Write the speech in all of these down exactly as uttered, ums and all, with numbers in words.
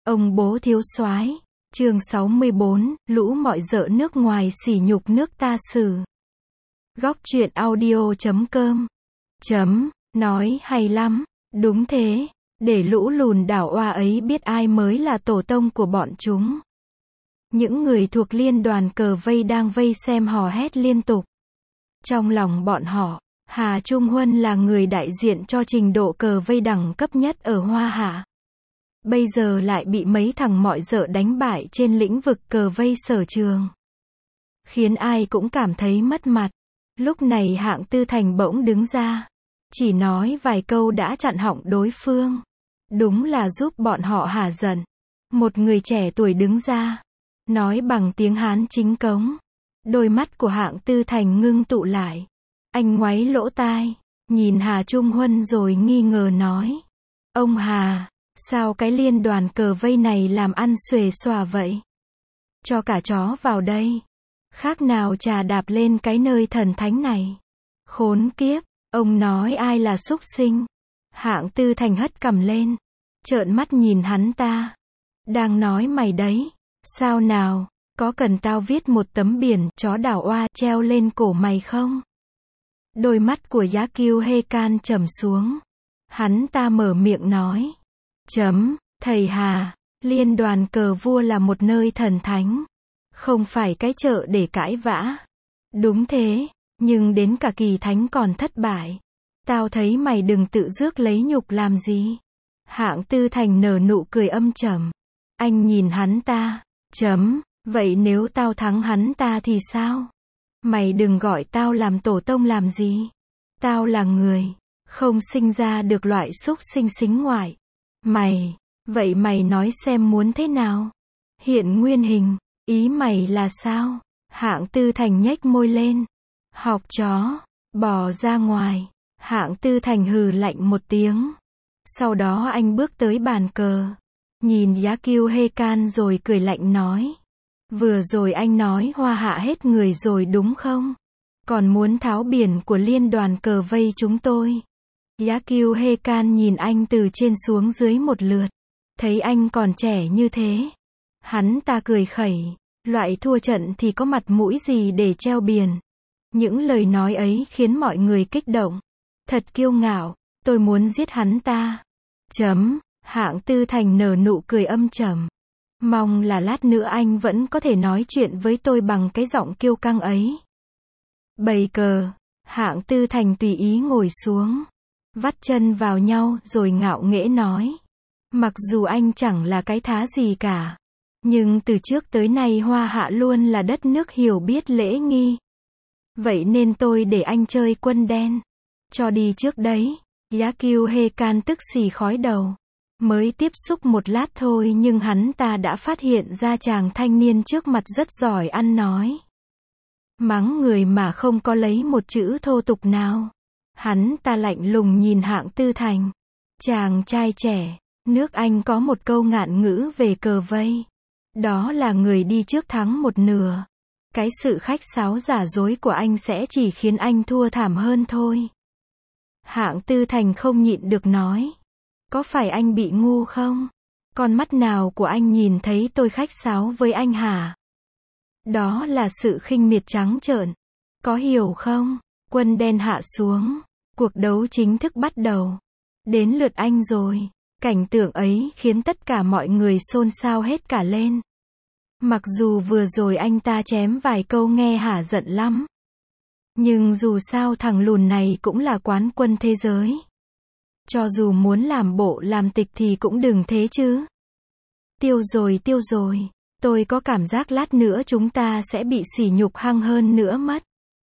Ông bố thiếu soái. Chương sáu mươi bốn, lũ mọi dợ nước ngoài sỉ nhục nước ta xử. Góc truyện audio chấm com. Chấm, nói hay lắm. Đúng thế, để lũ lùn đảo oa ấy biết ai mới là tổ tông của bọn chúng. Những người thuộc liên đoàn cờ vây đang vây xem hò hét liên tục. Trong lòng bọn họ, Hà Trung Huân là người đại diện cho trình độ cờ vây đẳng cấp nhất ở Hoa Hạ. Bây giờ lại bị mấy thằng mọi dợ đánh bại trên lĩnh vực cờ vây sở trường. Khiến ai cũng cảm thấy mất mặt. Lúc này Hạng Tư Thành bỗng đứng ra. Chỉ nói vài câu đã chặn họng đối phương. Đúng là giúp bọn họ hả giận. Một người trẻ tuổi đứng ra. Nói bằng tiếng Hán chính cống. Đôi mắt của Hạng Tư Thành ngưng tụ lại. Anh ngoáy lỗ tai. Nhìn Hà Trung Huân rồi nghi ngờ nói. Ông Hà, sao cái liên đoàn cờ vây này làm ăn xuề xòa vậy? Cho cả chó vào đây. Khác nào trà đạp lên cái nơi thần thánh này. Khốn kiếp, ông nói ai là súc sinh? Hạng Tư Thành hất cằm lên. Trợn mắt nhìn hắn ta. Đang nói mày đấy. Sao nào, có cần tao viết một tấm biển chó đảo oa treo lên cổ mày không? Đôi mắt của Giá Kiêu Hê Can trầm xuống. Hắn ta mở miệng nói. Chấm, thầy Hà, liên đoàn cờ vua là một nơi thần thánh. Không phải cái chợ để cãi vã. Đúng thế, nhưng đến cả kỳ thánh còn thất bại. Tao thấy mày đừng tự rước lấy nhục làm gì. Hạng Tư Thành nở nụ cười âm trầm. Anh nhìn hắn ta. Chấm, vậy nếu tao thắng hắn ta thì sao? Mày đừng gọi tao làm tổ tông làm gì. Tao là người, không sinh ra được loại súc sinh xính ngoại. Mày, vậy mày nói xem muốn thế nào? Hiện nguyên hình, ý mày là sao? Hạng Tư Thành nhếch môi lên. Học chó, bỏ ra ngoài. Hạng Tư Thành hừ lạnh một tiếng. Sau đó anh bước tới bàn cờ. Nhìn Giá Kiêu Hê Can rồi cười lạnh nói. Vừa rồi anh nói Hoa Hạ hết người rồi đúng không? Còn muốn tháo biển của liên đoàn cờ vây chúng tôi. Giá Kiêu Hê Can nhìn anh từ trên xuống dưới một lượt. Thấy anh còn trẻ như thế. Hắn ta cười khẩy. Loại thua trận thì có mặt mũi gì để treo biển. Những lời nói ấy khiến mọi người kích động. Thật kiêu ngạo. Tôi muốn giết hắn ta. Chấm. Hạng Tư Thành nở nụ cười âm trầm. Mong là lát nữa anh vẫn có thể nói chuyện với tôi bằng cái giọng kiêu căng ấy. Bày cờ. Hạng Tư Thành tùy ý ngồi xuống. Vắt chân vào nhau rồi ngạo nghễ nói. Mặc dù anh chẳng là cái thá gì cả. Nhưng từ trước tới nay Hoa Hạ luôn là đất nước hiểu biết lễ nghi. Vậy nên tôi để anh chơi quân đen. Cho đi trước đấy. Giá Kiêu Hê Can tức xì khói đầu. Mới tiếp xúc một lát thôi nhưng hắn ta đã phát hiện ra chàng thanh niên trước mặt rất giỏi ăn nói. Mắng người mà không có lấy một chữ thô tục nào. Hắn ta lạnh lùng nhìn Hạng Tư Thành. Chàng trai trẻ, nước Anh có một câu ngạn ngữ về cờ vây. Đó là người đi trước thắng một nửa. Cái sự khách sáo giả dối của anh sẽ chỉ khiến anh thua thảm hơn thôi. Hạng Tư Thành không nhịn được nói. Có phải anh bị ngu không? Con mắt nào của anh nhìn thấy tôi khách sáo với anh hả? Đó là sự khinh miệt trắng trợn. Có hiểu không? Quân đen hạ xuống. Cuộc đấu chính thức bắt đầu. Đến lượt anh rồi. Cảnh tượng ấy khiến tất cả mọi người xôn xao hết cả lên. Mặc dù vừa rồi anh ta chém vài câu nghe hả giận lắm. Nhưng dù sao thằng lùn này cũng là quán quân thế giới. Cho dù muốn làm bộ làm tịch thì cũng đừng thế chứ. Tiêu rồi tiêu rồi. Tôi có cảm giác lát nữa chúng ta sẽ bị sỉ nhục hăng hơn nữa mất.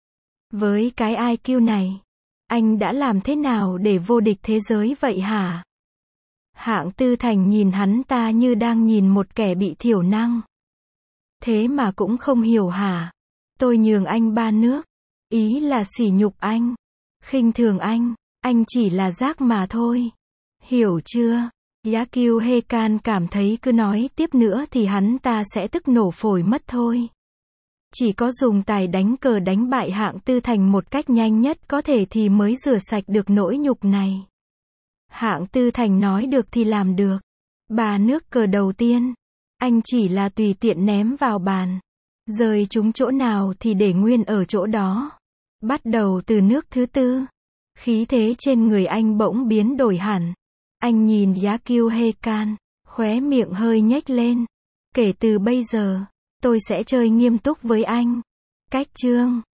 Với cái i kiu này. Anh đã làm thế nào để vô địch thế giới vậy hả? Hạng Tư Thành nhìn hắn ta như đang nhìn một kẻ bị thiểu năng. Thế mà cũng không hiểu hả? Tôi nhường anh ba nước. Ý là sỉ nhục anh. Khinh thường anh. Anh chỉ là rác mà thôi. Hiểu chưa? Giá Kiêu Hê Can cảm thấy cứ nói tiếp nữa thì hắn ta sẽ tức nổ phổi mất thôi. Chỉ có dùng tài đánh cờ đánh bại Hạng Tư Thành một cách nhanh nhất có thể thì mới rửa sạch được nỗi nhục này. Hạng Tư Thành nói được thì làm được. Ba nước cờ đầu tiên, anh chỉ là tùy tiện ném vào bàn. Rơi trúng chỗ nào thì để nguyên ở chỗ đó. Bắt đầu từ nước thứ tư, khí thế trên người anh bỗng biến đổi hẳn. Anh nhìn Yakyu Heikan, khóe miệng hơi nhếch lên. Kể từ bây giờ, tôi sẽ chơi nghiêm túc với anh. Cách chương